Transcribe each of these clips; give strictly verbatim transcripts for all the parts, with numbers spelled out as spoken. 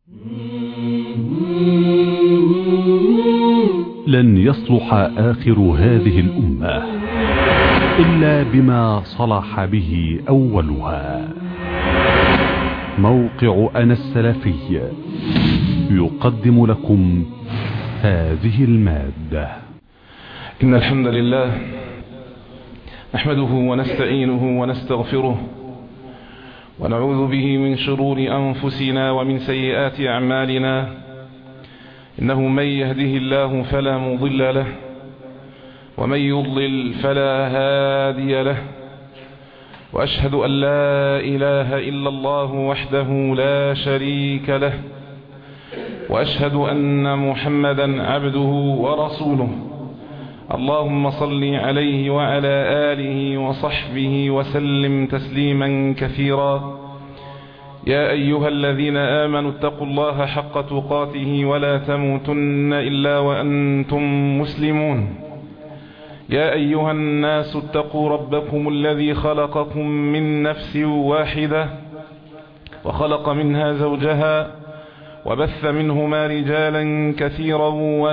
لن يصلح آخر هذه الأمة إلا بما صلح به أولها. موقع أنا السلفي يقدم لكم هذه المادة. إن الحمد لله نحمده ونستعينه ونستغفره ونعوذ به من شرور أنفسنا ومن سيئات أعمالنا. إنه من يهده الله فلا مضل له ومن يضلل فلا هادي له، وأشهد أن لا إله إلا الله وحده لا شريك له، وأشهد أن محمدا عبده ورسوله. اللهم صل عليه وعلى آله وصحبه وسلم تسليما كثيرا. يا أيها الذين آمنوا اتقوا الله حق تقاته ولا تموتن إلا وأنتم مسلمون. يا أيها الناس اتقوا ربكم الذي خلقكم من نفس واحدة وخلق منها زوجها وبث منهما رجالا كثيرا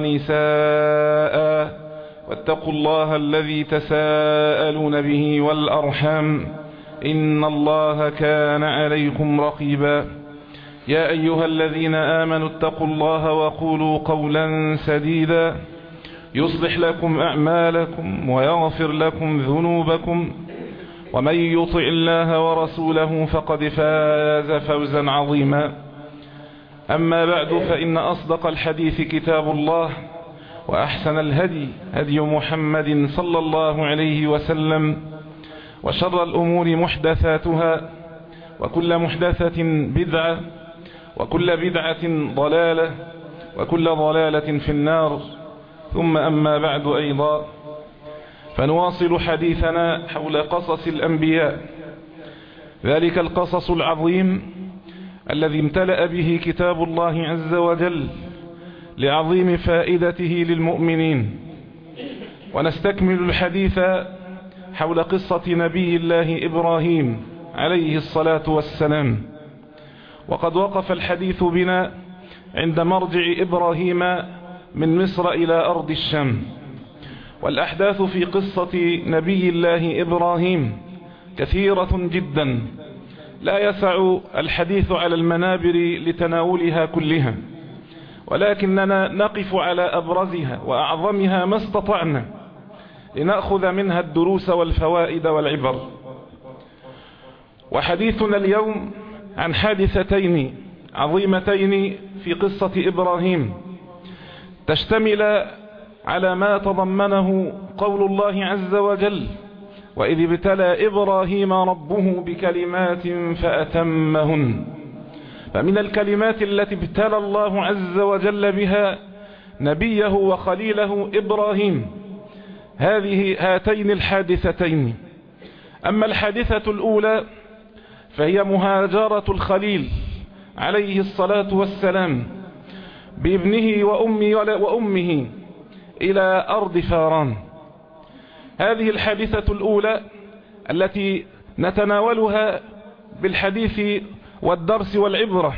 ونساء، واتقوا الله الذي تساءلون به والأرحام إن الله كان عليكم رقيبا. يا أيها الذين آمنوا اتقوا الله وقولوا قولا سديدا يصلح لكم أعمالكم ويغفر لكم ذنوبكم، ومن يطع الله ورسوله فقد فاز فوزا عظيما. أما بعد، فإن أصدق الحديث كتاب الله، وأحسن الهدي هدي محمد صلى الله عليه وسلم، وشر الأمور محدثاتها، وكل محدثة بدعة، وكل بدعة ضلالة، وكل ضلالة في النار. ثم أما بعد أيضا، فنواصل حديثنا حول قصص الأنبياء، ذلك القصص العظيم الذي امتلأ به كتاب الله عز وجل لعظيم فائدته للمؤمنين. ونستكمل الحديث حول قصة نبي الله إبراهيم عليه الصلاة والسلام. وقد وقف الحديث بنا عند مرجع إبراهيم من مصر إلى أرض الشام. والأحداث في قصة نبي الله إبراهيم كثيرة جدا، لا يسع الحديث على المنابر لتناولها كلها، ولكننا نقف على أبرزها وأعظمها ما استطعنا لنأخذ منها الدروس والفوائد والعبر. وحديثنا اليوم عن حادثتين عظيمتين في قصة إبراهيم، تشتمل على ما تضمنه قول الله عز وجل: وإذ ابتلى إبراهيم ربه بكلمات فأتمهن. فمن الكلمات التي ابتلى الله عز وجل بها نبيه وخليله إبراهيم هذه هاتين الحادثتين. أما الحادثة الأولى فهي مهاجرة الخليل عليه الصلاة والسلام بابنه وأمه, وأمه إلى أرض فاران. هذه الحادثة الأولى التي نتناولها بالحديث والدرس والعبرة.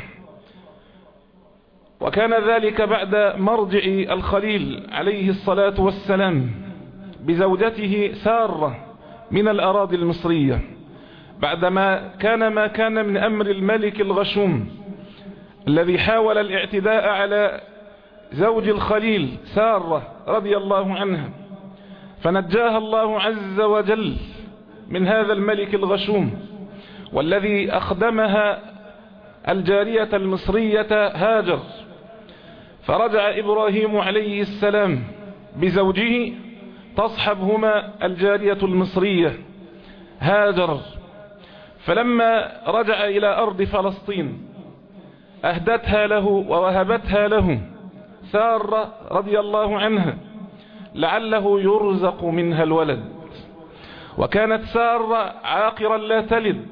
وكان ذلك بعد مرجع الخليل عليه الصلاة والسلام بزوجته سارة من الأراضي المصرية، بعدما كان ما كان من أمر الملك الغشوم الذي حاول الاعتداء على زوج الخليل سارة رضي الله عنها، فنجاها الله عز وجل من هذا الملك الغشوم، والذي أخدمها الجارية المصرية هاجر. فرجع إبراهيم عليه السلام بزوجه تصحبهما الجارية المصرية هاجر. فلما رجع إلى أرض فلسطين أهدتها له ووهبتها له سارة رضي الله عنها لعله يرزق منها الولد. وكانت سارة عاقرا لا تلد،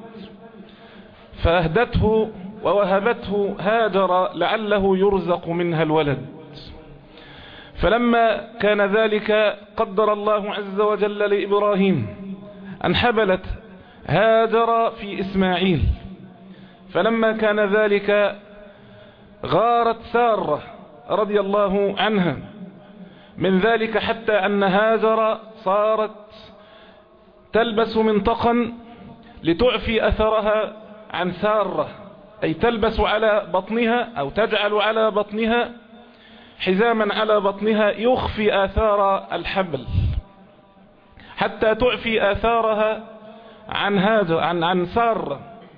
فأهدته ووهبته هاجر لعله يرزق منها الولد. فلما كان ذلك قدر الله عز وجل لإبراهيم أن حبلت هاجر في إسماعيل. فلما كان ذلك غارت سارة رضي الله عنها من ذلك، حتى أن هاجر صارت تلبس منطقا لتعفي أثرها عن سارة، أي تلبس على بطنها أو تجعل على بطنها حزاما على بطنها يخفي آثار الحبل، حتى تعفي آثارها عن هاجر عن عن سارة.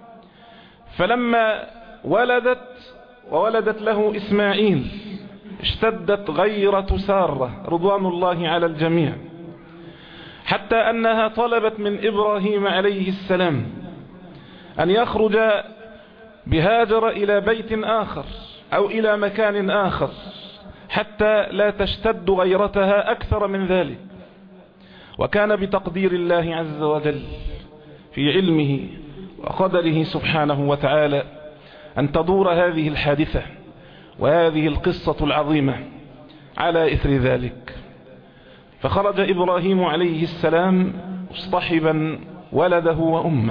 فلما ولدت وولدت له إسماعيل اشتدت غيرة سارة رضوان الله على الجميع، حتى أنها طلبت من إبراهيم عليه السلام أن يخرج بهاجر إلى بيت آخر أو إلى مكان آخر حتى لا تشتد غيرتها أكثر من ذلك. وكان بتقدير الله عز وجل في علمه وقدره سبحانه وتعالى أن تدور هذه الحادثة وهذه القصة العظيمة على إثر ذلك. فخرج إبراهيم عليه السلام مصطحبا ولده وأمه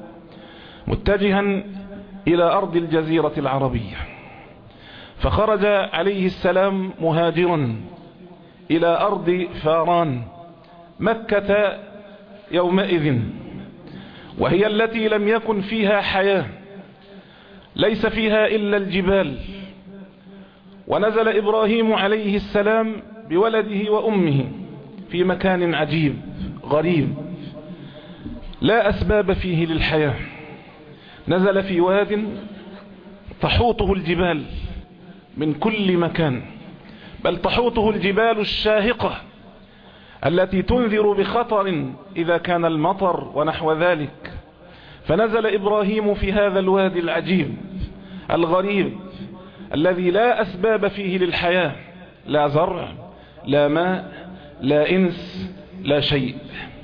متجها إلى أرض الجزيرة العربية، فخرج عليه السلام مهاجرا إلى أرض فاران مكة يومئذ، وهي التي لم يكن فيها حياة، ليس فيها إلا الجبال. ونزل إبراهيم عليه السلام بولده وأمه في مكان عجيب غريب لا أسباب فيه للحياة. نزل في واد تحوطه الجبال من كل مكان، بل تحوطه الجبال الشاهقة التي تنذر بخطر إذا كان المطر ونحو ذلك. فنزل إبراهيم في هذا الوادي العجيب الغريب الذي لا أسباب فيه للحياة، لا زرع لا ماء لا إنس لا شيء.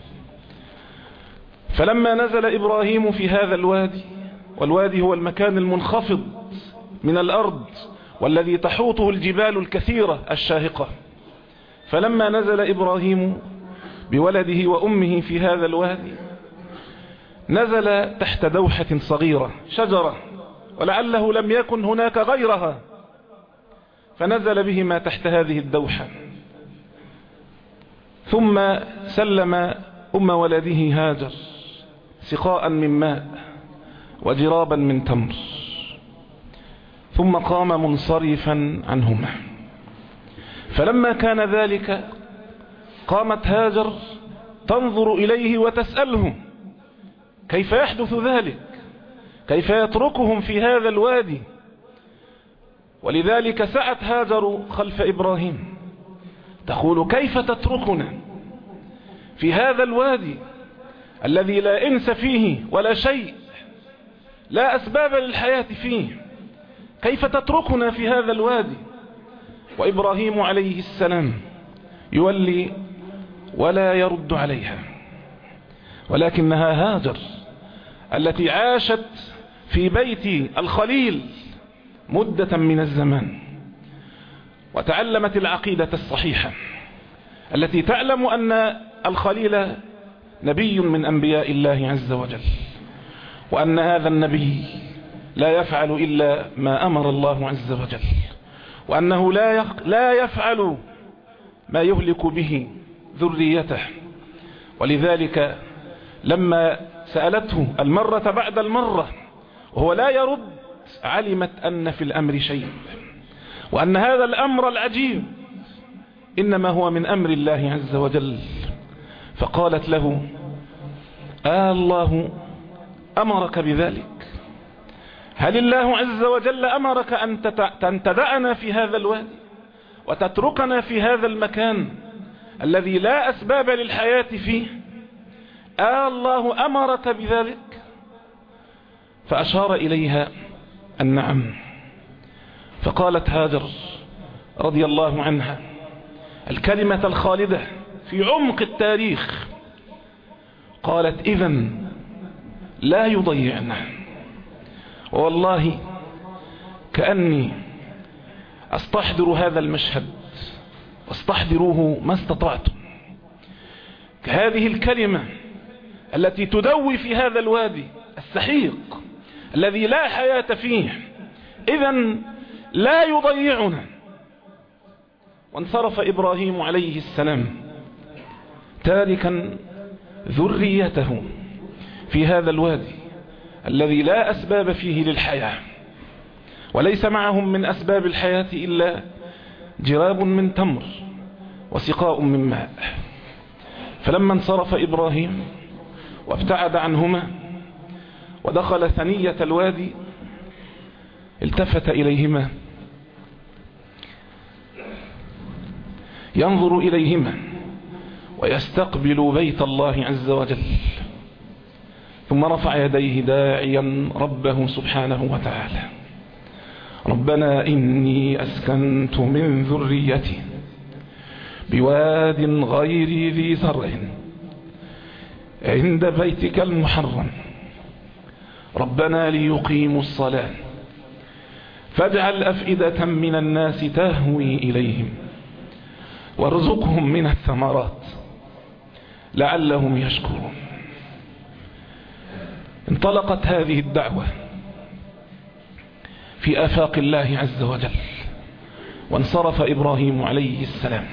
فلما نزل إبراهيم في هذا الوادي، والوادي هو المكان المنخفض من الأرض والذي تحوطه الجبال الكثيرة الشاهقة، فلما نزل إبراهيم بولده وأمه في هذا الوادي نزل تحت دوحة صغيرة شجرة، ولعله لم يكن هناك غيرها، فنزل بهما تحت هذه الدوحة، ثم سلم أم ولده هاجر سقاء من ماء وجرابا من تمر، ثم قام منصرفا عنهما. فلما كان ذلك قامت هاجر تنظر إليه وتسأله كيف يحدث ذلك، كيف يتركهم في هذا الوادي. ولذلك سعت هاجر خلف إبراهيم تقول كيف تتركنا في هذا الوادي الذي لا إنس فيه ولا شيء، لا أسباب للحياة فيه، كيف تتركنا في هذا الوادي؟ وإبراهيم عليه السلام يولي ولا يرد عليها، ولكنها هاجر التي عاشت في بيت الخليل مدة من الزمان وتعلمت العقيدة الصحيحة التي تعلم أن الخليل نبي من أنبياء الله عز وجل، وأن هذا النبي لا يفعل إلا ما أمر الله عز وجل، وأنه لا لا يفعل ما يهلك به ذريته. ولذلك لما سألته المرة بعد المرة وهو لا يرد علمت أن في الأمر شيء، وأن هذا الأمر العجيب إنما هو من أمر الله عز وجل. فقالت له آه الله أمرك بذلك؟ هل الله عز وجل أمرك أن تدعنا في هذا الوادي وتتركنا في هذا المكان الذي لا أسباب للحياة فيه؟ آه الله أمرك بذلك؟ فأشار إليها النعم. فقالت هاجر رضي الله عنها الكلمة الخالدة في عمق التاريخ، قالت إذن لا يضيعنا. والله كأني أستحضر هذا المشهد واستحضروه ما استطعتم، كهذه الكلمة التي تدوي في هذا الوادي السحيق الذي لا حياة فيه. إذن لا يضيعنا. وانصرف إبراهيم عليه السلام تاركا ذريته في هذا الوادي الذي لا أسباب فيه للحياة، وليس معهم من أسباب الحياة إلا جراب من تمر وسقاء من ماء. فلما انصرف إبراهيم وابتعد عنهما ودخل ثنية الوادي التفت إليهما ينظر إليهما ويستقبل بيت الله عز وجل، ثم رفع يديه داعيا ربه سبحانه وتعالى: ربنا إني أسكنت من ذريتي بواد غير ذي زرع عند بيتك المحرم ربنا ليقيموا الصلاة فاجعل أفئدة من الناس تهوي إليهم وارزقهم من الثمرات لعلهم يشكرون. انطلقت هذه الدعوة في آفاق الله عز وجل، وانصرف إبراهيم عليه السلام،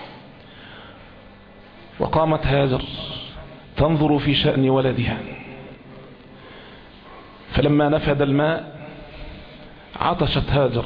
وقامت هاجر تنظر في شأن ولدها. فلما نفد الماء عطشت هاجر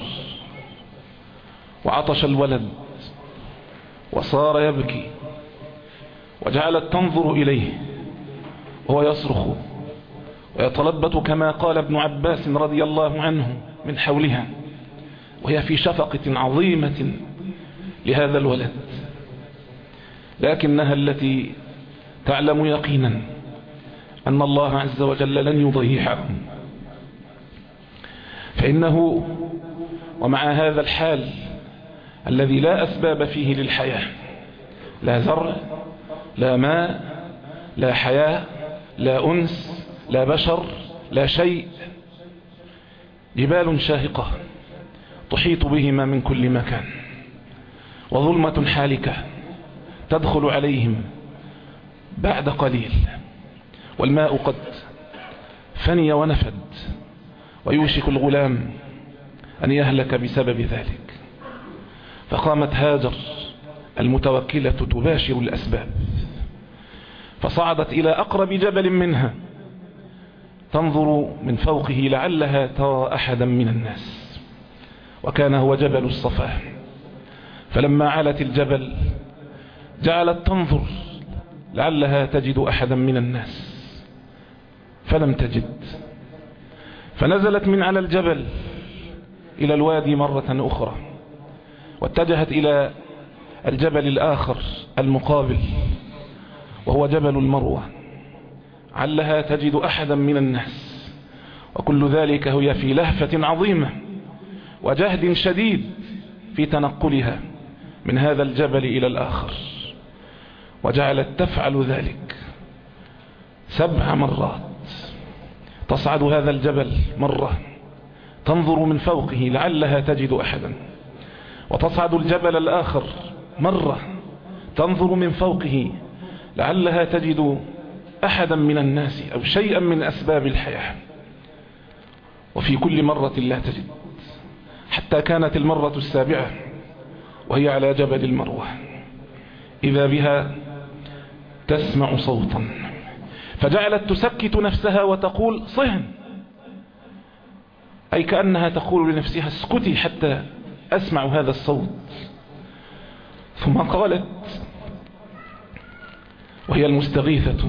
وعطش الولد وصار يبكي، وجعلت تنظر إليه وهو يصرخ ويتلبط كما قال ابن عباس رضي الله عنه من حولها، وهي في شفقة عظيمة لهذا الولد، لكنها التي تعلم يقينا أن الله عز وجل لن يضيعهم. فإنه ومع هذا الحال الذي لا أسباب فيه للحياة، لا زرع لا ماء لا حياة لا أنس لا بشر لا شيء، جبال شاهقة تحيط بهما من كل مكان، وظلمة حالكة تدخل عليهم بعد قليل، والماء قد فني ونفد، ويوشك الغلام أن يهلك بسبب ذلك. فقامت هاجر المتوكلة تباشر الأسباب، فصعدت إلى أقرب جبل منها تنظر من فوقه لعلها ترى أحدا من الناس، وكان هو جبل الصفا. فلما علت الجبل جعلت تنظر لعلها تجد أحدا من الناس، فلم تجد، فنزلت من على الجبل إلى الوادي مرة أخرى، واتجهت إلى الجبل الآخر المقابل وهو جبل المروة، علها تجد أحدا من الناس، وكل ذلك هي في لهفة عظيمة وجهد شديد في تنقلها من هذا الجبل إلى الآخر، وجعلت تفعل ذلك سبع مرات. تصعد هذا الجبل مرة تنظر من فوقه لعلها تجد أحدا، وتصعد الجبل الآخر مرة تنظر من فوقه لعلها تجد أحدا من الناس أو شيئا من أسباب الحياة، وفي كل مرة لا تجد، حتى كانت المرة السابعة وهي على جبل المروة إذا بها تسمع صوتا، فجعلت تسكت نفسها وتقول صهن، أي كأنها تقول لنفسها اسكتي حتى أسمع هذا الصوت. ثم قالت وهي المستغيثة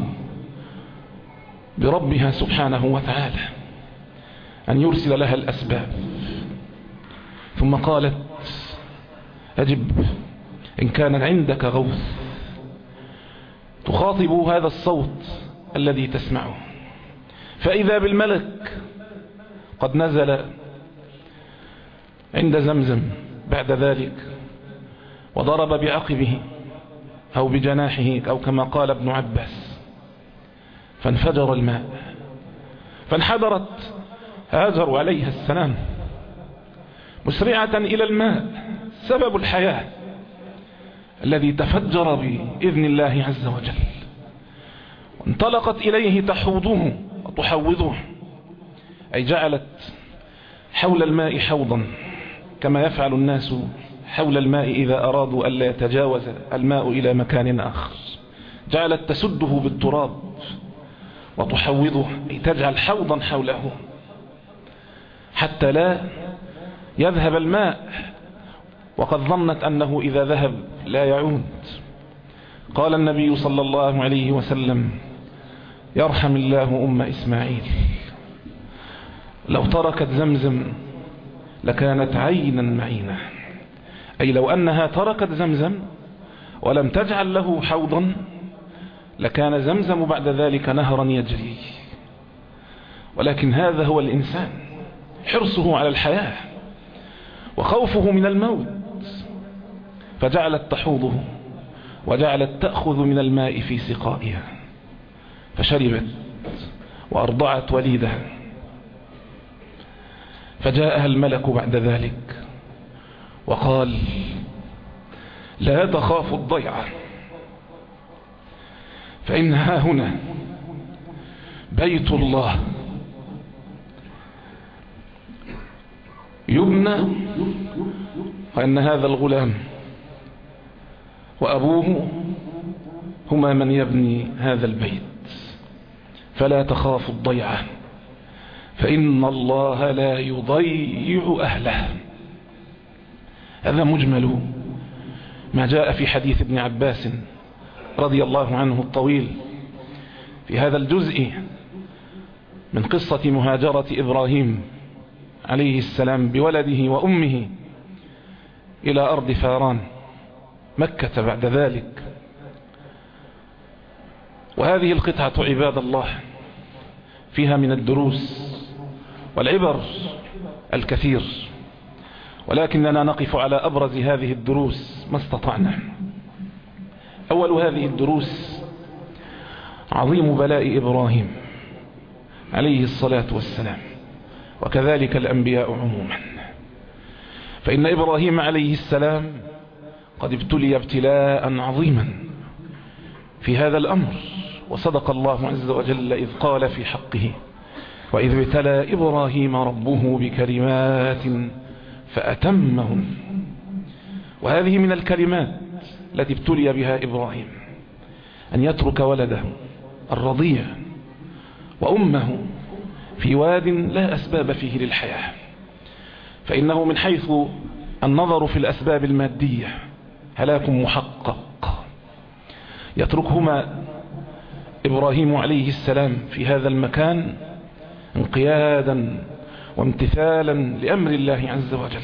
بربها سبحانه وتعالى أن يرسل لها الأسباب، ثم قالت أجب إن كان عندك غوث. تخاطب هذا الصوت الذي تسمعه، فإذا بالملك قد نزل عند زمزم بعد ذلك وضرب بعقبه أو بجناحه أو كما قال ابن عباس، فانفجر الماء، فانحدرت هاجر عليها السلام مسرعة إلى الماء، سبب الحياة الذي تفجر بإذن الله عز وجل، وانطلقت إليه تحوضه وتحوضه، أي جعلت حول الماء حوضا كما يفعل الناس حول الماء إذا أرادوا ألا يتجاوز الماء إلى مكان آخر، جعلت تسده بالتراب وتحوضه، تجعل حوضا حوله حتى لا يذهب الماء، وقد ظنت أنه إذا ذهب لا يعود. قال النبي صلى الله عليه وسلم: يرحم الله أم إسماعيل، لو تركت زمزم لكانت عينا معينة، أي لو أنها تركت زمزم ولم تجعل له حوضا لكان زمزم بعد ذلك نهرا يجري. ولكن هذا هو الإنسان، حرصه على الحياة وخوفه من الموت، فجعلت تحوضه وجعلت تأخذ من الماء في سقائها، فشربت وأرضعت وليدها. فجاءها الملك بعد ذلك وقال: لا تخاف الضيعة، فإنها هنا بيت الله يبنى، وأن هذا الغلام وأبوه هما من يبني هذا البيت، فلا تخاف الضيعة فإن الله لا يضيع أهله. هذا مجمل ما جاء في حديث ابن عباس رضي الله عنه الطويل في هذا الجزء من قصة مهاجرة إبراهيم عليه السلام بولده وأمه إلى أرض فاران مكة بعد ذلك. وهذه القطعة عباد الله فيها من الدروس والعبر الكثير، ولكننا نقف على أبرز هذه الدروس ما استطعنا. أول هذه الدروس عظيم بلاء إبراهيم عليه الصلاة والسلام، وكذلك الأنبياء عموما. فإن إبراهيم عليه السلام قد ابتلي ابتلاء عظيما في هذا الأمر، وصدق الله عز وجل إذ قال في حقه: وإذ ابتلى إبراهيم ربه بكلمات فأتمهن. وهذه من الكلمات التي ابتلي بها إبراهيم، أن يترك ولده الرضيع وأمه في واد لا أسباب فيه للحياة. فإنه من حيث النظر في الأسباب المادية هلاك محقق، يتركهما إبراهيم عليه السلام في هذا المكان انقيادا وامتثالا لأمر الله عز وجل.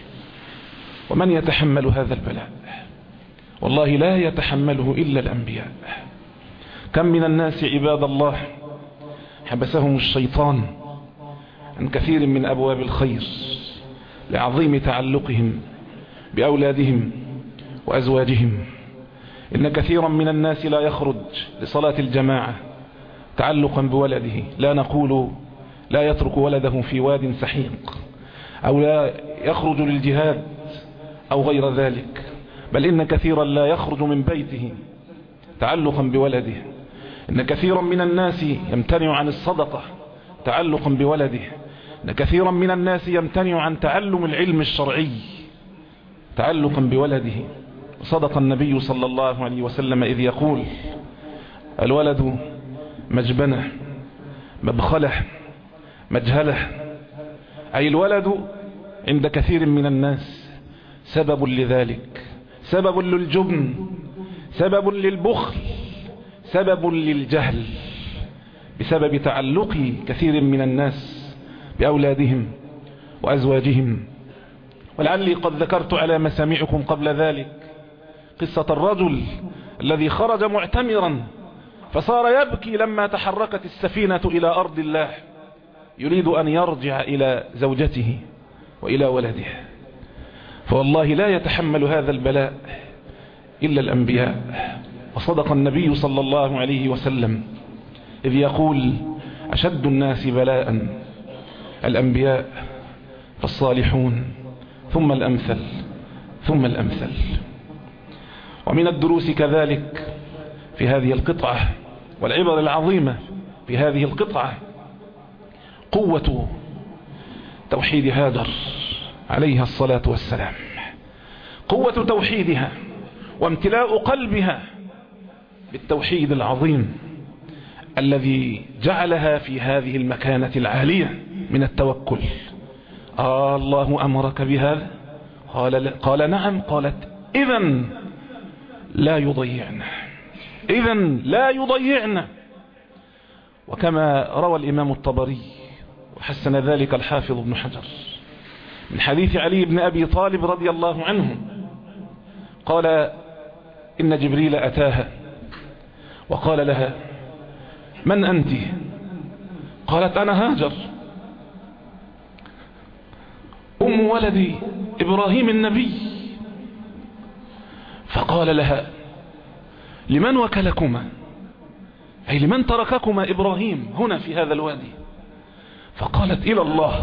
ومن يتحمل هذا البلاء؟ والله لا يتحمله إلا الأنبياء. كم من الناس عباد الله حبسهم الشيطان عن كثير من أبواب الخير لعظيم تعلقهم بأولادهم وأزواجهم. إن كثيرا من الناس لا يخرج لصلاة الجماعة تعلقا بولده، لا نقول لا يترك ولده في واد سحيق أو لا يخرج للجهاد أو غير ذلك، بل إن كثيرا لا يخرج من بيته تعلقا بولده. إن كثيرا من الناس يمتنع عن الصدقة تعلقا بولده. إن كثيرا من الناس يمتنع عن تعلم العلم الشرعي تعلقا بولده. صدق النبي صلى الله عليه وسلم إذ يقول: الولد مجبنة مبخلة مجهلة، أي الولد عند كثير من الناس سبب لذلك، سبب للجبن، سبب للبخل، سبب للجهل، بسبب تعلق كثير من الناس بأولادهم وأزواجهم. ولعلي قد ذكرت على مسامعكم قبل ذلك قصة الرجل الذي خرج معتمرا فصار يبكي لما تحركت السفينة إلى أرض الله، يريد أن يرجع إلى زوجته وإلى ولده. فوالله لا يتحمل هذا البلاء إلا الأنبياء. وصدق النبي صلى الله عليه وسلم إذ يقول: أشد الناس بلاء الأنبياء فالصالحون ثم الأمثل ثم الأمثل. ومن الدروس كذلك في هذه القطعة والعبر العظيمة في هذه القطعة قوة توحيد هاجر عليها الصلاة والسلام، قوة توحيدها وامتلاء قلبها بالتوحيد العظيم الذي جعلها في هذه المكانة العالية من التوكل. آه الله أمرك بهذا؟ قال, قال نعم. قالت إذن لا يضيعنا، إذن لا يضيعنا. وكما روى الإمام الطبري وحسن ذلك الحافظ ابن حجر من حديث علي بن أبي طالب رضي الله عنه قال إن جبريل أتاها وقال لها من أنت؟ قالت أنا هاجر أم ولدي إبراهيم النبي. فقال لها لمن وكلكما، أي لمن ترككما إبراهيم هنا في هذا الوادي؟ فقالت إلى الله.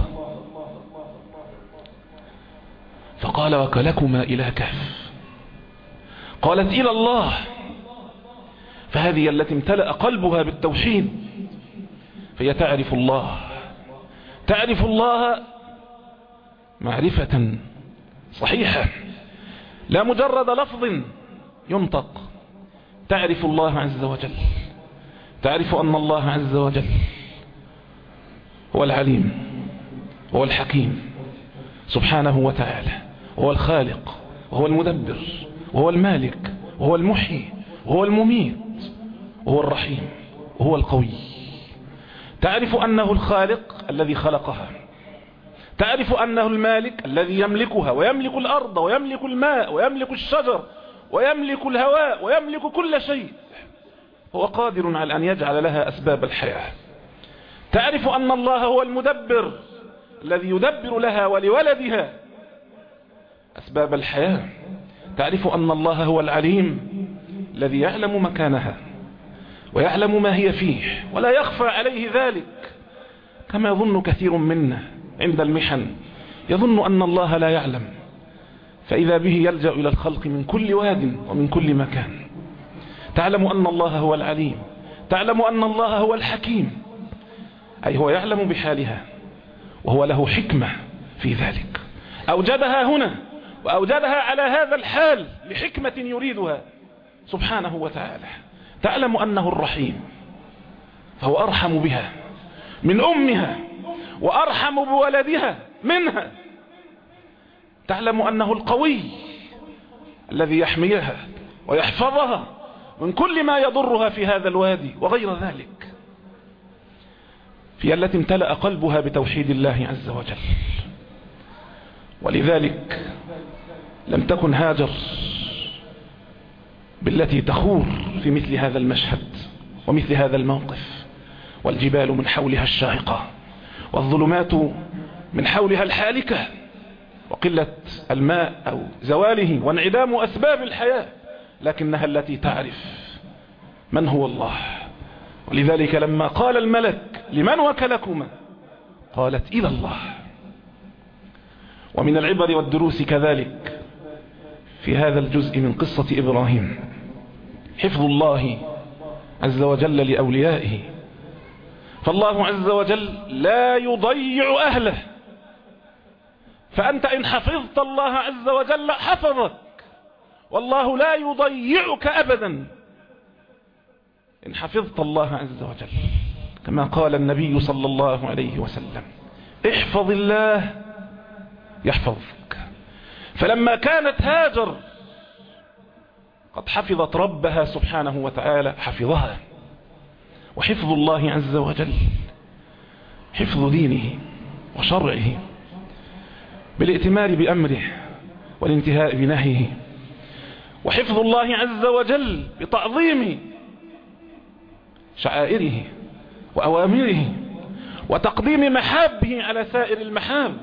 فقال وكلكما إلى كهف. قالت إلى الله. فهذه التي امتلأ قلبها بالتوحيد، فهي تعرف الله، تعرف الله معرفة صحيحة لا مجرد لفظ ينطق. تعرف الله عز وجل، تعرف أن الله عز وجل هو العليم، هو الحكيم سبحانه وتعالى، هو الخالق وهو المدبر وهو المالك وهو المحيي وهو المميت وهو الرحيم وهو القوي. تعرف أنه الخالق الذي خلقها، تعرف أنه المالك الذي يملكها ويملك الأرض ويملك الماء ويملك الشجر ويملك الهواء ويملك كل شيء، هو قادر على أن يجعل لها أسباب الحياة. تعرف أن الله هو المدبر الذي يدبر لها ولولدها أسباب الحياة. تعرف أن الله هو العليم الذي يعلم مكانها ويعلم ما هي فيه ولا يخفى عليه ذلك، كما يظن كثير منا عند المحن، يظن أن الله لا يعلم، فإذا به يلجأ إلى الخلق من كل واد ومن كل مكان. تعلم أن الله هو العليم، تعلم أن الله هو الحكيم، أي هو يعلم بحالها وهو له حكمة في ذلك، أوجدها هنا وأوجدها على هذا الحال لحكمة يريدها سبحانه وتعالى. تعلم أنه الرحيم، فهو أرحم بها من أمها وأرحم بولدها منها. تعلم أنه القوي الذي يحميها ويحفظها من كل ما يضرها في هذا الوادي وغير ذلك. في التي امتلأ قلبها بتوحيد الله عز وجل. ولذلك لم تكن هاجر بالتي تخور في مثل هذا المشهد ومثل هذا الموقف، والجبال من حولها الشاهقة والظلمات من حولها الحالكة وقلة الماء أو زواله وانعدام أسباب الحياة، لكنها التي تعرف من هو الله. ولذلك لما قال الملك لمن وكلكما قالت إلى الله. ومن العبر والدروس كذلك في هذا الجزء من قصة إبراهيم حفظ الله عز وجل لأوليائه، فالله عز وجل لا يضيع أهله، فأنت إن حفظت الله عز وجل حفظك، والله لا يضيعك أبدا إن حفظت الله عز وجل، كما قال النبي صلى الله عليه وسلم احفظ الله يحفظك. فلما كانت هاجر قد حفظت ربها سبحانه وتعالى حفظها. وحفظ الله عز وجل حفظ دينه وشرعه بالائتمار بأمره والانتهاء بنهيه، وحفظ الله عز وجل بتعظيم شعائره وأوامره وتقديم محابه على سائر المحاب.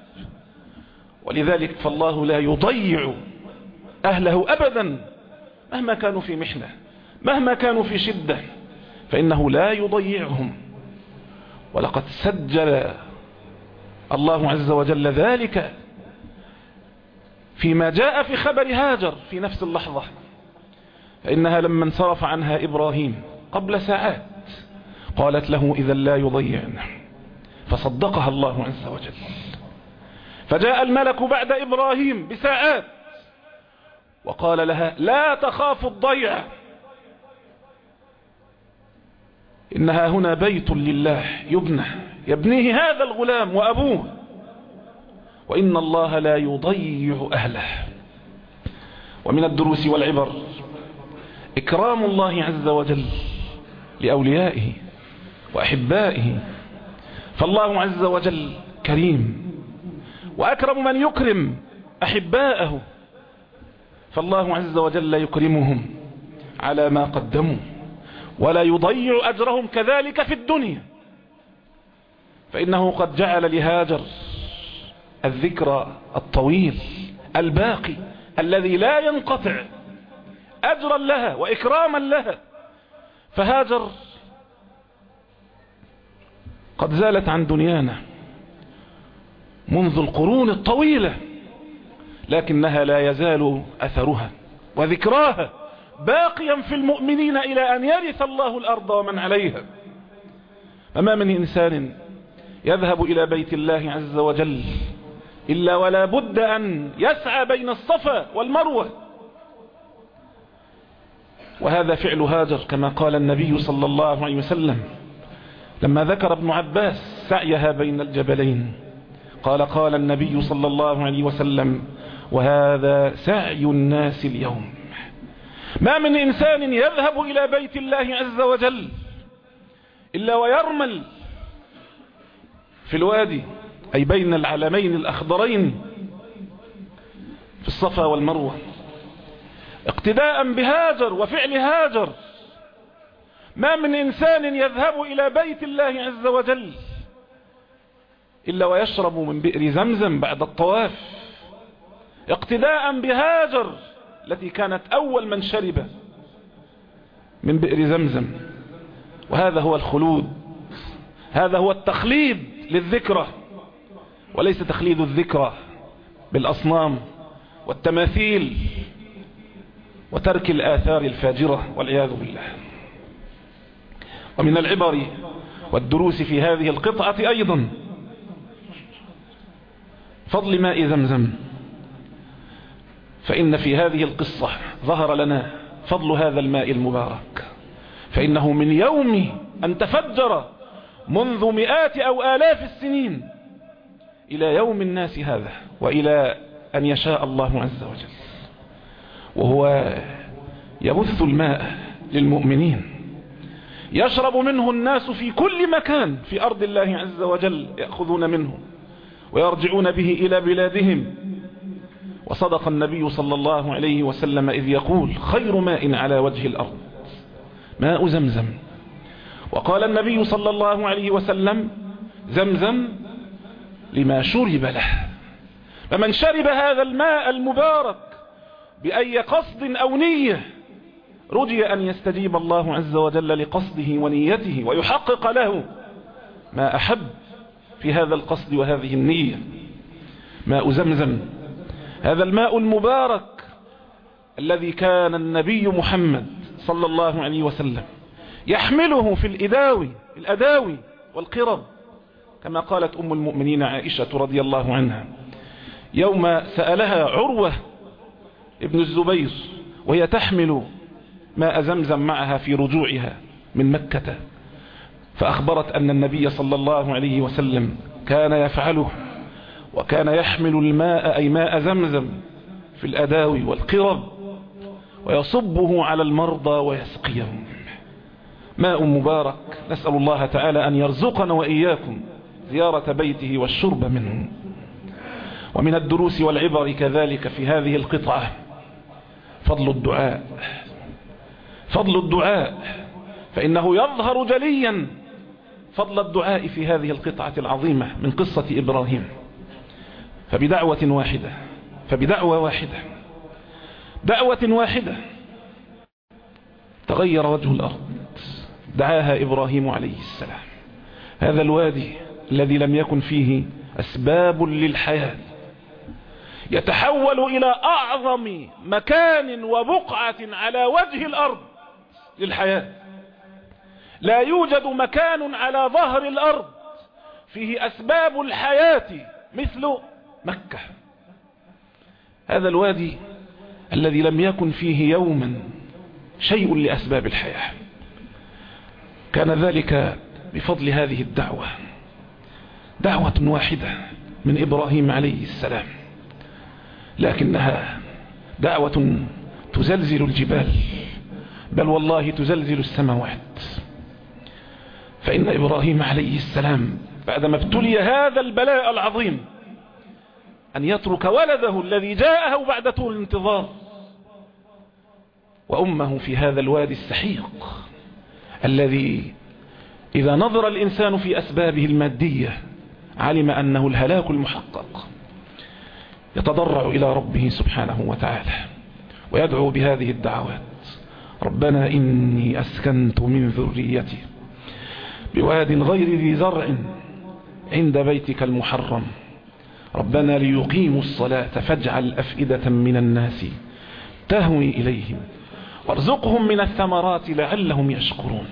ولذلك فالله لا يضيع أهله أبدا مهما كانوا في محنة، مهما كانوا في شدة، فإنه لا يضيعهم. ولقد سجل الله عز وجل ذلك فيما جاء في خبر هاجر في نفس اللحظة، فإنها لما انصرف عنها إبراهيم قبل ساعات قالت له إذا لا يضيعنا، فصدقها الله عز وجل. فجاء الملك بعد إبراهيم بساعات وقال لها لا تخاف الضيعة، إنها هنا بيت لله يبنى يبنيه هذا الغلام وأبوه، وإن الله لا يضيع أهله. ومن الدروس والعبر إكرام الله عز وجل لأوليائه وأحبائه، فالله عز وجل كريم، وأكرم من يكرم أحباءه، فالله عز وجل يكرمهم على ما قدموا ولا يضيع أجرهم كذلك في الدنيا، فإنه قد جعل لهاجر الذكر الطويل الباقي الذي لا ينقطع أجرا لها وإكراما لها. فهاجر قد زالت عن دنيانا منذ القرون الطويلة، لكنها لا يزال أثرها وذكراها باقيا في المؤمنين إلى أن يرث الله الأرض ومن عليها. فما من إنسان يذهب إلى بيت الله عز وجل إلا ولا بد أن يسعى بين الصفا والمروة، وهذا فعل هاجر كما قال النبي صلى الله عليه وسلم لما ذكر ابن عباس سعيها بين الجبلين، قال قال النبي صلى الله عليه وسلم وهذا سعي الناس اليوم. ما من إنسان يذهب إلى بيت الله عز وجل إلا ويرمل في الوادي، أي بين العلمين الأخضرين في الصفا والمروة، اقتداء بهاجر وفعل هاجر. ما من إنسان يذهب إلى بيت الله عز وجل إلا ويشرب من بئر زمزم بعد الطواف، اقتداء بهاجر التي كانت أول من شرب من بئر زمزم. وهذا هو الخلود، هذا هو التخليد للذكرى، وليس تخليد الذكرى بالأصنام والتماثيل وترك الآثار الفاجرة والعياذ بالله. ومن العبر والدروس في هذه القطعة أيضا فضل ماء زمزم، فإن في هذه القصة ظهر لنا فضل هذا الماء المبارك، فإنه من يوم أن تفجر منذ مئات أو آلاف السنين إلى يوم الناس هذا وإلى أن يشاء الله عز وجل، وهو يبث الماء للمؤمنين يشرب منه الناس في كل مكان في أرض الله عز وجل، يأخذون منه ويرجعون به إلى بلادهم. وصدق النبي صلى الله عليه وسلم إذ يقول خير ماء على وجه الأرض ماء زمزم. وقال النبي صلى الله عليه وسلم زمزم لما شرب له، فمن شرب هذا الماء المبارك بأي قصد أو نية رجي أن يستجيب الله عز وجل لقصده ونيته ويحقق له ما أحب في هذا القصد وهذه النية. ماء زمزم هذا الماء المبارك الذي كان النبي محمد صلى الله عليه وسلم يحمله في الإداوي الأداوي والقرب، كما قالت أم المؤمنين عائشة رضي الله عنها يوم سألها عروة ابن الزبير وهي تحمل ماء زمزم معها في رجوعها من مكة، فأخبرت أن النبي صلى الله عليه وسلم كان يفعله، وكان يحمل الماء أي ماء زمزم في الأداوي والقرب ويصبه على المرضى ويسقيهم. ماء مبارك، نسأل الله تعالى أن يرزقنا وإياكم زيارة بيته والشرب منه. ومن الدروس والعبر كذلك في هذه القطعة فضل الدعاء، فضل الدعاء، فإنه يظهر جليا فضل الدعاء في هذه القطعة العظيمة من قصة إبراهيم. فبدعوة واحدة فبدعوة واحدة دعوة واحدة تغير وجه الأرض، دعاها إبراهيم عليه السلام. هذا الوادي الذي لم يكن فيه أسباب للحياة يتحول إلى أعظم مكان وبقعة على وجه الأرض للحياة. لا يوجد مكان على ظهر الأرض فيه أسباب الحياة مثل مكة، هذا الوادي الذي لم يكن فيه يوما شيء لأسباب الحياة، كان ذلك بفضل هذه الدعوة، دعوة واحدة من إبراهيم عليه السلام، لكنها دعوة تزلزل الجبال، بل والله تزلزل السماوات. فإن إبراهيم عليه السلام بعدما ابتلي هذا البلاء العظيم أن يترك ولده الذي جاءه بعد طول الانتظار وأمه في هذا الوادي السحيق الذي إذا نظر الإنسان في أسبابه المادية علم أنه الهلاك المحقق، يتضرع إلى ربه سبحانه وتعالى ويدعو بهذه الدعوات: ربنا إني أسكنت من ذريتي بواد غير ذي زرع عند بيتك المحرم ربنا ليقيموا الصلاة فاجعل أفئدة من الناس تهوي إليهم وارزقهم من الثمرات لعلهم يشكرون.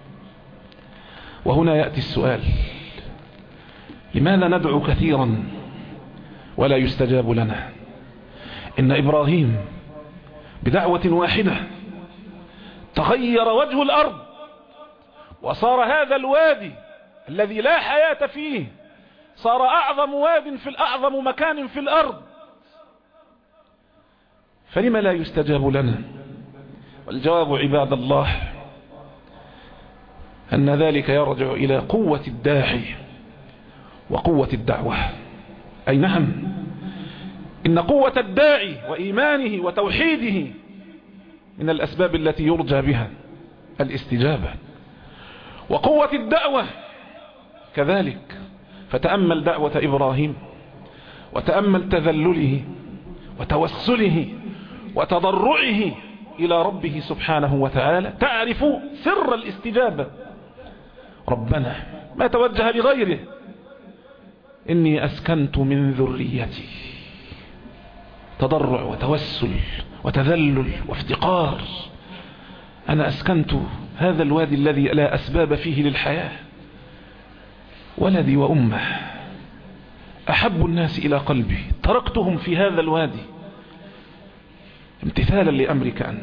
وهنا يأتي السؤال: لماذا ندعو كثيرا ولا يستجاب لنا؟ إن إبراهيم بدعوة واحدة تغير وجه الأرض، وصار هذا الوادي الذي لا حياة فيه صار أعظم واد في الأعظم مكان في الأرض. فلما لا يستجاب لنا؟ والجواب عباد الله أن ذلك يرجع إلى قوة الداعي وقوة الدعوة. أي نعم، إن قوة الداعي وإيمانه وتوحيده من الأسباب التي يرجى بها الاستجابة، وقوة الدعوة كذلك. فتأمل دعوة إبراهيم وتأمل تذلله وتوسله وتضرعه إلى ربه سبحانه وتعالى، تعرف سر الاستجابة. ربنا ما توجه لغيره: إني أسكنت من ذريتي. تضرع وتوسل وتذلل وافتقار. أنا أسكنت هذا الوادي الذي لا أسباب فيه للحياة، ولدي وأمه أحب الناس إلى قلبي، تركتهم في هذا الوادي امتثالا لأمرك أنت.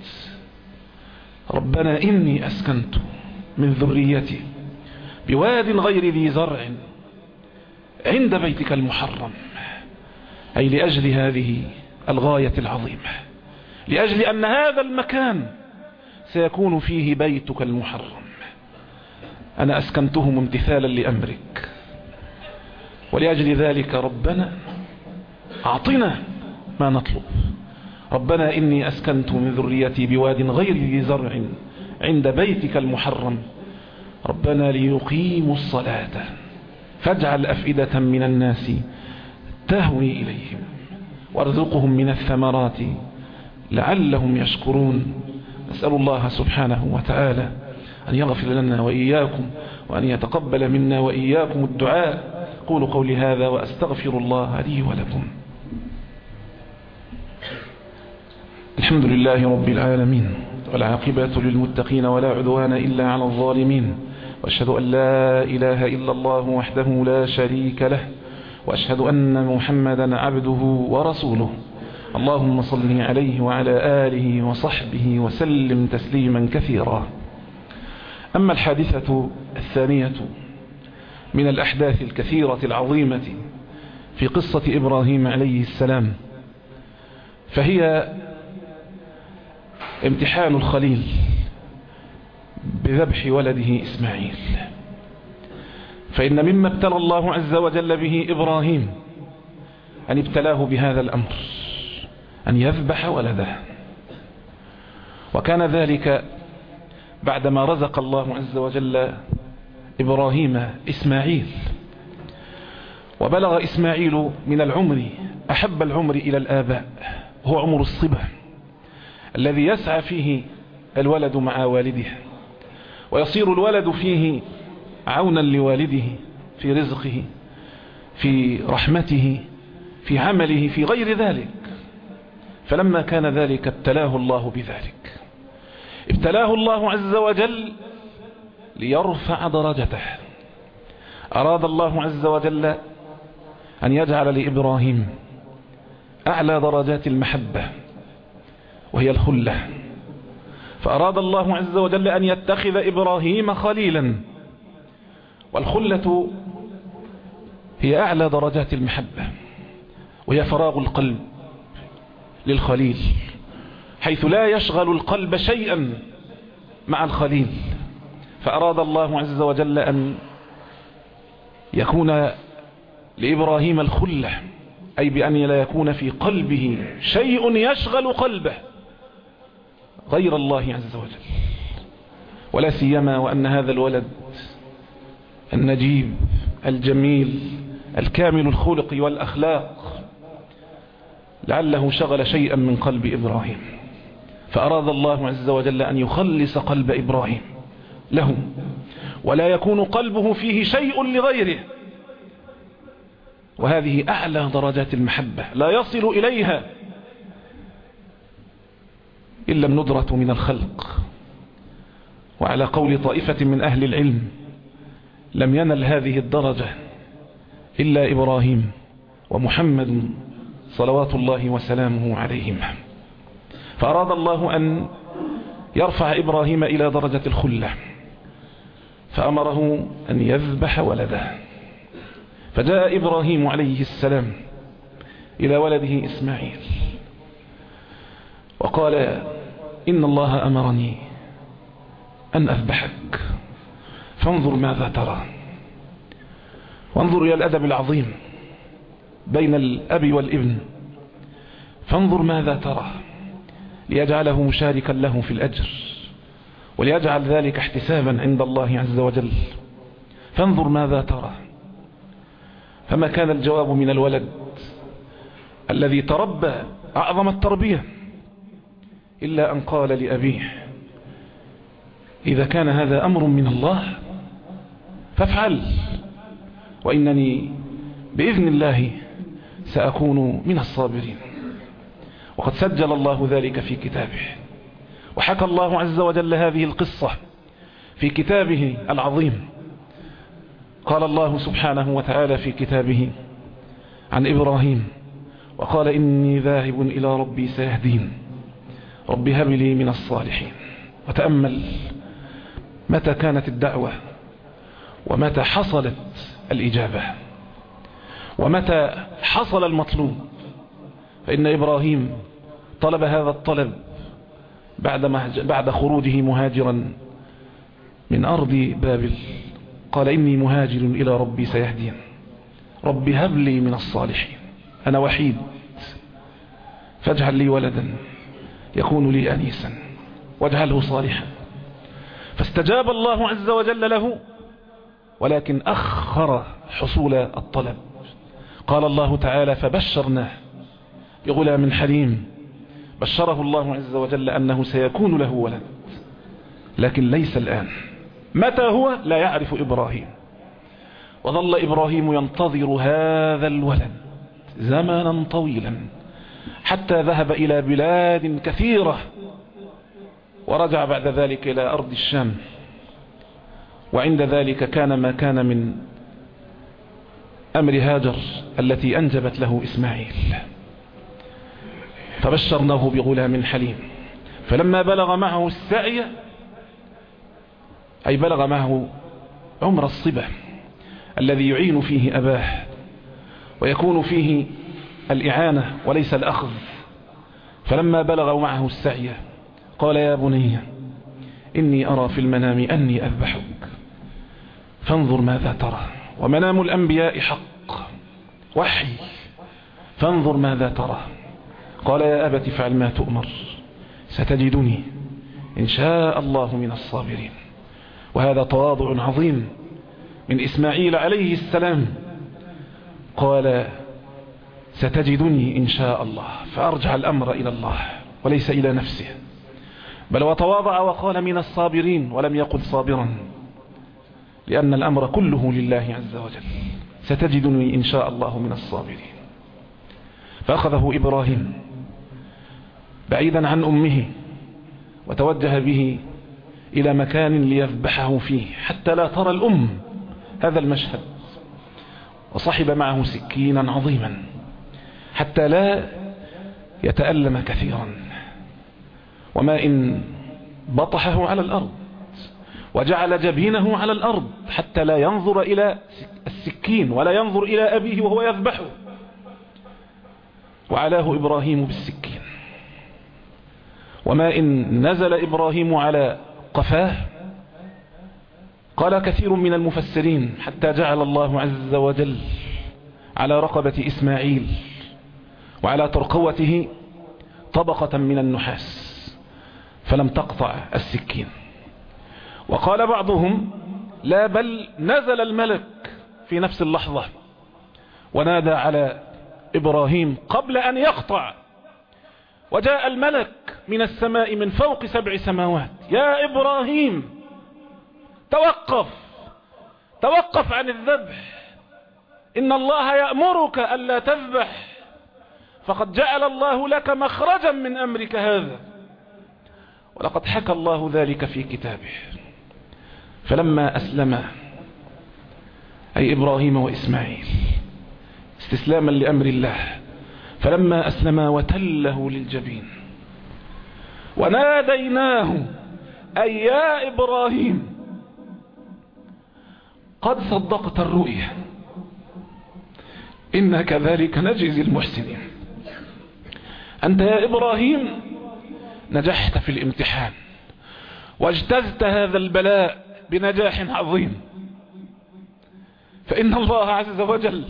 ربنا إني أسكنت من ذريتي بواد غير ذي زرع عند بيتك المحرم. أي لأجل هذه الغاية العظيمة، لأجل أن هذا المكان سيكون فيه بيتك المحرم، أنا أسكنتهم امتثالا لأمرك. ولأجل ذلك ربنا أعطنا ما نطلب. ربنا إني أسكنت من ذريتي بواد غير ذي زرع عند بيتك المحرم ربنا ليقيموا الصلاة فاجعل أفئدة من الناس تهوي إليهم وارزقهم من الثمرات لعلهم يشكرون. نسأل الله سبحانه وتعالى أن يغفر لنا وإياكم وأن يتقبل منا وإياكم الدعاء. قولوا قولي هذا وأستغفر الله لي ولكم. الحمد لله رب العالمين، والعاقبة للمتقين ولا عدوان إلا على الظالمين، وأشهد أن لا إله إلا الله وحده لا شريك له، وأشهد أن محمدا عبده ورسوله. اللهم صل عليه وعلى آله وصحبه وسلم تسليما كثيرا. أما الحادثة الثانية من الأحداث الكثيرة العظيمة في قصة إبراهيم عليه السلام، فهي امتحان الخليل بذبح ولده إسماعيل. فإن مما ابتلى الله عز وجل به إبراهيم أن ابتلاه بهذا الأمر، أن يذبح ولده. وكان ذلك بعدما رزق الله عز وجل إبراهيم إسماعيل، وبلغ إسماعيل من العمر أحب العمر إلى الآباء، هو عمر الصبا الذي يسعى فيه الولد مع والده، ويصير الولد فيه عونا لوالده في رزقه، في رحمته، في عمله، في غير ذلك. فلما كان ذلك ابتلاه الله بذلك، ابتلاه الله عز وجل ليرفع درجته. أراد الله عز وجل أن يجعل لإبراهيم أعلى درجات المحبة وهي الخلة، فأراد الله عز وجل أن يتخذ إبراهيم خليلا، والخلة هي أعلى درجات المحبة، وهي فراغ القلب للخليل، حيث لا يشغل القلب شيئا مع الخليل. فأراد الله عز وجل أن يكون لإبراهيم الخلة، أي بأن لا يكون في قلبه شيء يشغل قلبه غير الله عز وجل، ولا سيما وأن هذا الولد النجيب الجميل الكامل الخلق والأخلاق لعله شغل شيئا من قلب إبراهيم، فأراد الله عز وجل أن يخلص قلب إبراهيم له، ولا يكون قلبه فيه شيء لغيره. وهذه أعلى درجات المحبة لا يصل إليها إلا الندرة من الخلق. وعلى قول طائفة من أهل العلم لم ينل هذه الدرجة إلا إبراهيم ومحمد صلوات الله وسلامه عليهما. فأراد الله أن يرفع إبراهيم إلى درجة الخلة، فأمره أن يذبح ولده. فجاء إبراهيم عليه السلام إلى ولده إسماعيل وقال: إن الله أمرني أن أذبحك فانظر ماذا ترى. وانظر إلى الأدب العظيم بين الأب والابن، فانظر ماذا ترى، ليجعله مشاركا له في الأجر، وليجعل ذلك احتسابا عند الله عز وجل. فانظر ماذا ترى. فما كان الجواب من الولد الذي تربى أعظم التربية إلا أن قال لأبيه: إذا كان هذا أمر من الله فافعل، وإنني بإذن الله سأكون من الصابرين. وقد سجل الله ذلك في كتابه، وحكى الله عز وجل هذه القصة في كتابه العظيم. قال الله سبحانه وتعالى في كتابه عن إبراهيم: وقال إني ذاهب إلى ربي سيهدين رب هب لي من الصالحين. وتأمل متى كانت الدعوة، ومتى حصلت الإجابة، ومتى حصل المطلوب. فإن إبراهيم طلب هذا الطلب بعد, بعد خروجه مهاجرا من أرض بابل. قال: إني مهاجر إلى ربي سيهدين رب هب لي من الصالحين، أنا وحيد فاجعل لي ولدا يكون لي أنيسا واجعله صالحا. فاستجاب الله عز وجل له، ولكن أخر حصول الطلب. قال الله تعالى: فبشرناه بغلام حليم. بشره الله عز وجل أنه سيكون له ولد، لكن ليس الآن. متى هو لا يعرف إبراهيم. وظل إبراهيم ينتظر هذا الولد زمنا طويلا، حتى ذهب إلى بلاد كثيرة، ورجع بعد ذلك إلى أرض الشام. وعند ذلك كان ما كان من أمر هاجر التي أنجبت له إسماعيل. فبشرناه بغلام حليم. فلما بلغ معه السعي، أي بلغ معه عمر الصبا الذي يعين فيه أباه، ويكون فيه الإعانة وليس الأخذ. فلما بلغ معه السعي قال: يا بني إني أرى في المنام أني أذبحك فانظر ماذا ترى. ومنام الأنبياء حق، وحي. فانظر ماذا ترى. قال: يا أبت فعل ما تؤمر ستجدني إن شاء الله من الصابرين. وهذا تواضع عظيم من إسماعيل عليه السلام. قال: ستجدني إن شاء الله، فأرجع الأمر إلى الله وليس إلى نفسه، بل وتواضع وقال من الصابرين ولم يقل صابرا، لأن الأمر كله لله عز وجل. ستجدني إن شاء الله من الصابرين. فأخذه إبراهيم بعيدا عن أمه، وتوجه به إلى مكان ليذبحه فيه حتى لا ترى الأم هذا المشهد. وصحب معه سكينا عظيما حتى لا يتألم كثيرا، وما إن بطحه على الأرض وجعل جبينه على الأرض حتى لا ينظر إلى السكين ولا ينظر إلى أبيه وهو يذبحه، وعلاه إبراهيم بالسكين. وما إن نزل إبراهيم على قفاه، قال كثير من المفسرين حتى جعل الله عز وجل على رقبة إسماعيل وعلى ترقوته طبقة من النحاس فلم تقطع السكين. وقال بعضهم لا، بل نزل الملك في نفس اللحظة ونادى على إبراهيم قبل أن يقطع، وجاء الملك من السماء من فوق سبع سماوات: يا إبراهيم توقف توقف عن الذبح، إن الله يأمرك ألا تذبح، فقد جعل الله لك مخرجا من أمرك هذا. ولقد حكى الله ذلك في كتابه. فلما أسلم أي إبراهيم وإسماعيل استسلاما لأمر الله، فلما أسلما وتله للجبين وناديناه أي يا إبراهيم قد صدقت الرؤيا إنا كذلك نجزي المحسنين. أنت يا إبراهيم نجحت في الامتحان واجتزت هذا البلاء بنجاح عظيم، فإن الله عز وجل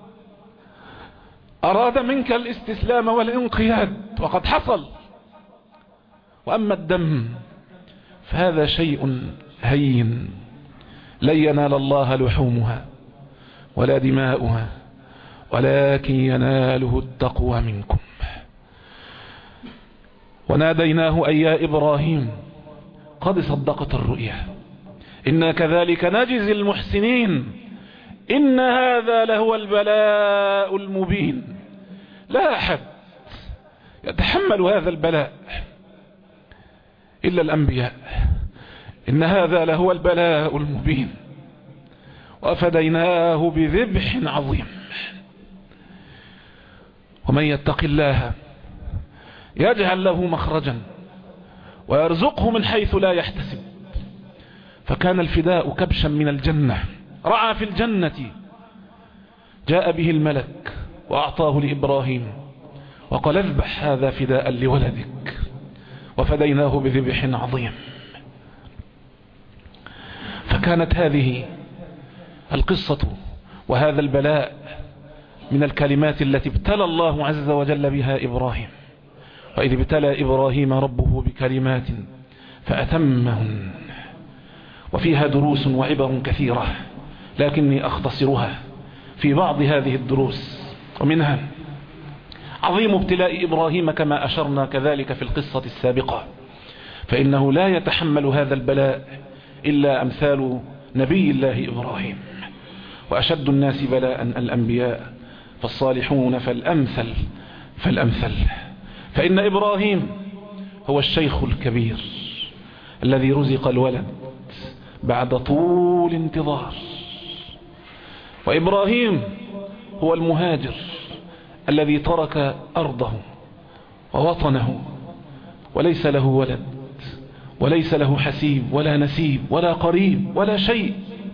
أراد منك الاستسلام والانقياد وقد حصل. وأما الدم فهذا شيء هين لن ينال الله لحومها ولا دماؤها ولكن يناله التقوى منكم. وناديناه أي يا إبراهيم قد صدقت الرؤيا إنا كذلك نجزي المحسنين إن هذا لهو البلاء المبين. لا أحد يتحمل هذا البلاء إلا الأنبياء. إن هذا لهو البلاء المبين وفديناه بذبح عظيم. ومن يتق الله يجعل له مخرجا ويرزقه من حيث لا يحتسب. فكان الفداء كبشا من الجنة رعى في الجنة، جاء به الملك وأعطاه لإبراهيم وقال اذبح هذا فداء لولدك، وفديناه بذبح عظيم. فكانت هذه القصة وهذا البلاء من الكلمات التي ابتلى الله عز وجل بها إبراهيم. وإذ ابتلى إبراهيم ربه بكلمات فأتمهن. وفيها دروس وعبر كثيرة لكني أختصرها في بعض هذه الدروس. ومنها عظيم ابتلاء إبراهيم كما أشرنا كذلك في القصة السابقة، فإنه لا يتحمل هذا البلاء إلا أمثال نبي الله إبراهيم. وأشد الناس بلاء الأنبياء فالصالحون فالأمثل فالأمثل. فإن إبراهيم هو الشيخ الكبير الذي رزق الولد بعد طول انتظار. وإبراهيم هو المهاجر الذي ترك أرضه ووطنه وليس له ولد وليس له حسيب ولا نسيب ولا قريب ولا شيء.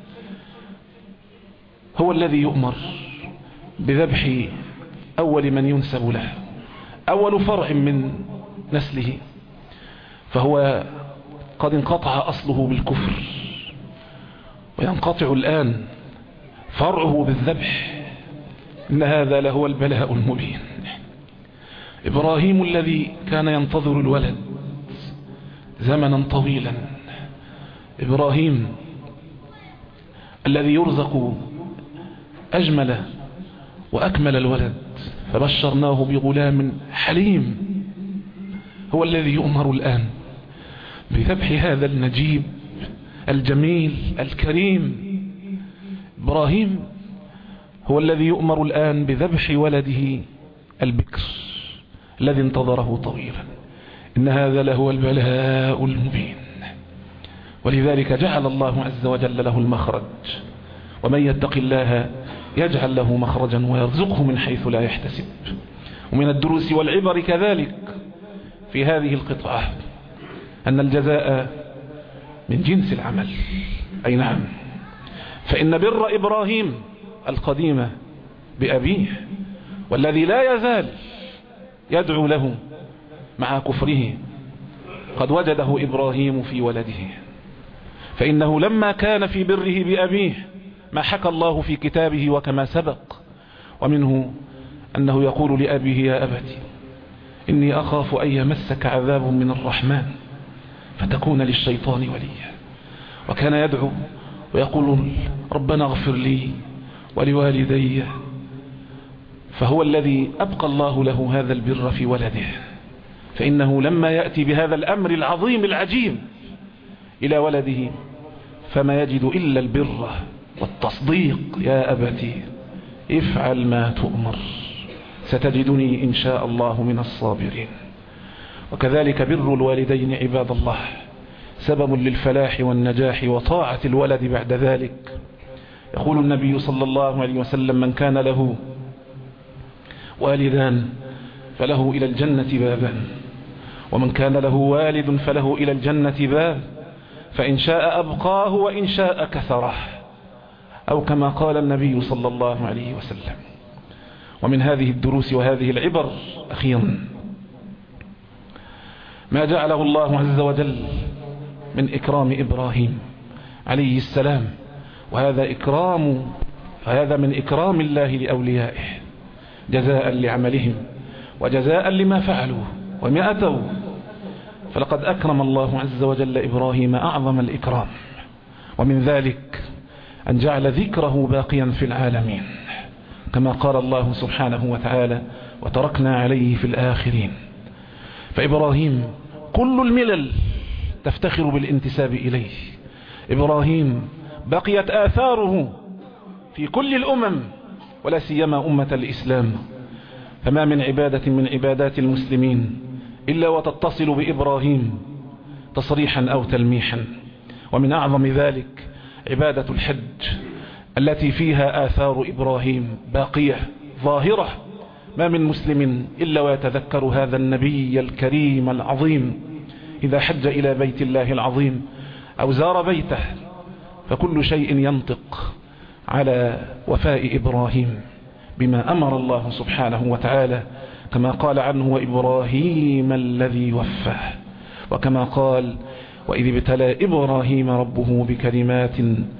هو الذي يؤمر بذبح أول من ينسب له، أول فرع من نسله، فهو قد انقطع أصله بالكفر وينقطع الآن فرعه بالذبح. إن هذا لهو البلاء المبين. إبراهيم الذي كان ينتظر الولد زمنا طويلا، إبراهيم الذي يرزق أجمل وأكمل الولد فبشرناه بغلام حليم، هو الذي يؤمر الآن بذبح هذا النجيب الجميل الكريم. إبراهيم هو الذي يؤمر الآن بذبح ولده البكر الذي انتظره طويلا. إن هذا لهو البلاء المبين. ولذلك جعل الله عز وجل له المخرج. ومن يتق الله يجعل له مخرجا ويرزقه من حيث لا يحتسب. ومن الدروس والعبر كذلك في هذه القطعة أن الجزاء من جنس العمل. أي نعم، فإن بر إبراهيم القديم بأبيه والذي لا يزال يدعو له مع كفره قد وجده إبراهيم في ولده، فإنه لما كان في بره بأبيه ما حكى الله في كتابه وكما سبق، ومنه أنه يقول لأبيه يا أبت إني أخاف أن يمسك عذاب من الرحمن فتكون للشيطان وليا. وكان يدعو ويقول ربنا اغفر لي ولوالدي، فهو الذي أبقى الله له هذا البر في ولده، فإنه لما يأتي بهذا الأمر العظيم العجيب إلى ولده فما يجد إلا البر والتصديق. يا أبتي افعل ما تؤمر ستجدني إن شاء الله من الصابرين. وكذلك بر الوالدين عباد الله سبب للفلاح والنجاح وطاعة الولد بعد ذلك. يقول النبي صلى الله عليه وسلم من كان له والدان فله إلى الجنة بابان، ومن كان له والد فله إلى الجنة باب، فإن شاء أبقاه وإن شاء كثره، أو كما قال النبي صلى الله عليه وسلم. ومن هذه الدروس وهذه العبر أخيرا ما جعله الله عز وجل من إكرام إبراهيم عليه السلام، وهذا إكرام هذا من إكرام الله لأوليائه جزاء لعملهم وجزاء لما فعلوا وما أتوا. فلقد أكرم الله عز وجل إبراهيم أعظم الإكرام، ومن ذلك أن جعل ذكره باقيا في العالمين كما قال الله سبحانه وتعالى وتركنا عليه في الآخرين. فإبراهيم كل الملل تفتخر بالانتساب إليه. إبراهيم بقيت آثاره في كل الأمم ولا سيما أمة الإسلام، فما من عبادة من عبادات المسلمين إلا وتتصل بإبراهيم تصريحا أو تلميحا. ومن أعظم ذلك عبادة الحج التي فيها آثار إبراهيم باقية ظاهرة. ما من مسلم إلا ويتذكر هذا النبي الكريم العظيم إذا حج إلى بيت الله العظيم أو زار بيته، فكل شيء ينطق على وفاء إبراهيم بما أمر الله سبحانه وتعالى، كما قال عنه وإبراهيم الذي وفى، وكما قال وإذ ابتلى إبراهيم ربه بكلمات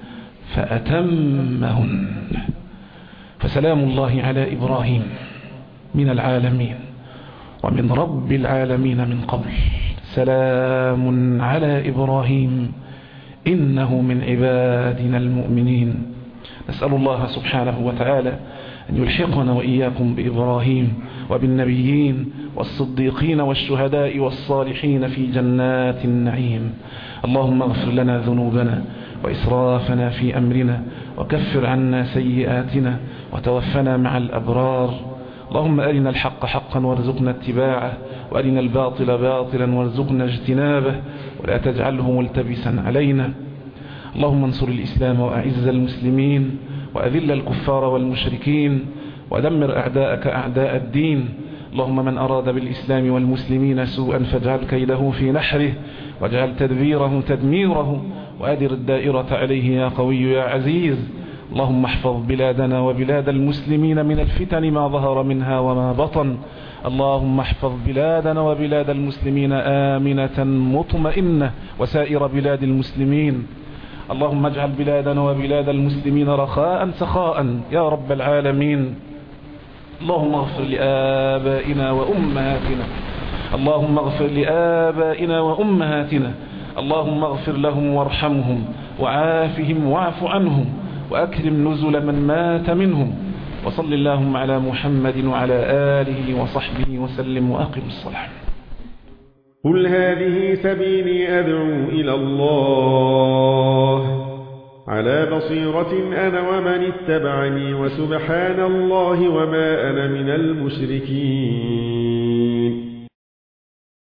فأتمهن. فسلام الله على إبراهيم من العالمين ومن رب العالمين من قبل. سلام على إبراهيم إنه من عبادنا المؤمنين. نسأل الله سبحانه وتعالى أن يلحقنا وإياكم بإبراهيم وبالنبيين والصديقين والشهداء والصالحين في جنات النعيم. اللهم اغفر لنا ذنوبنا وإسرافنا في أمرنا وكفر عنا سيئاتنا وتوفنا مع الأبرار. اللهم أرنا الحق حقا وارزقنا اتباعه، وأرنا الباطل باطلا وارزقنا اجتنابه، ولا تجعله ملتبسا علينا. اللهم انصر الإسلام وأعز المسلمين وأذل الكفار والمشركين ودمر أعداءك أعداء الدين. اللهم من أراد بالإسلام والمسلمين سوءا فاجعل كيده في نحره واجعل تدبيره تدميره وأدر الدائرة عليه يا قوي يا عزيز. اللهم احفظ بلادنا وبلاد المسلمين من الفتن ما ظهر منها وما بطن. اللهم احفظ بلادنا وبلاد المسلمين آمنة مطمئنة وسائر بلاد المسلمين. اللهم اجعل بلادنا وبلاد المسلمين رخاء سخاء يا رب العالمين. اللهم اغفر لآبائنا وأمهاتنا اللهم اغفر لآبائنا وأمهاتنا اللهم اغفر لهم وارحمهم وعافهم واعف عنهم وأكرم نزل من مات منهم. وصل اللهم على محمد وعلى آله وصحبه وسلم وأقم الصلاة. قل هذه سبيلي أدعو إلى الله على بصيرة أنا ومن اتبعني وسبحان الله وما أنا من المشركين.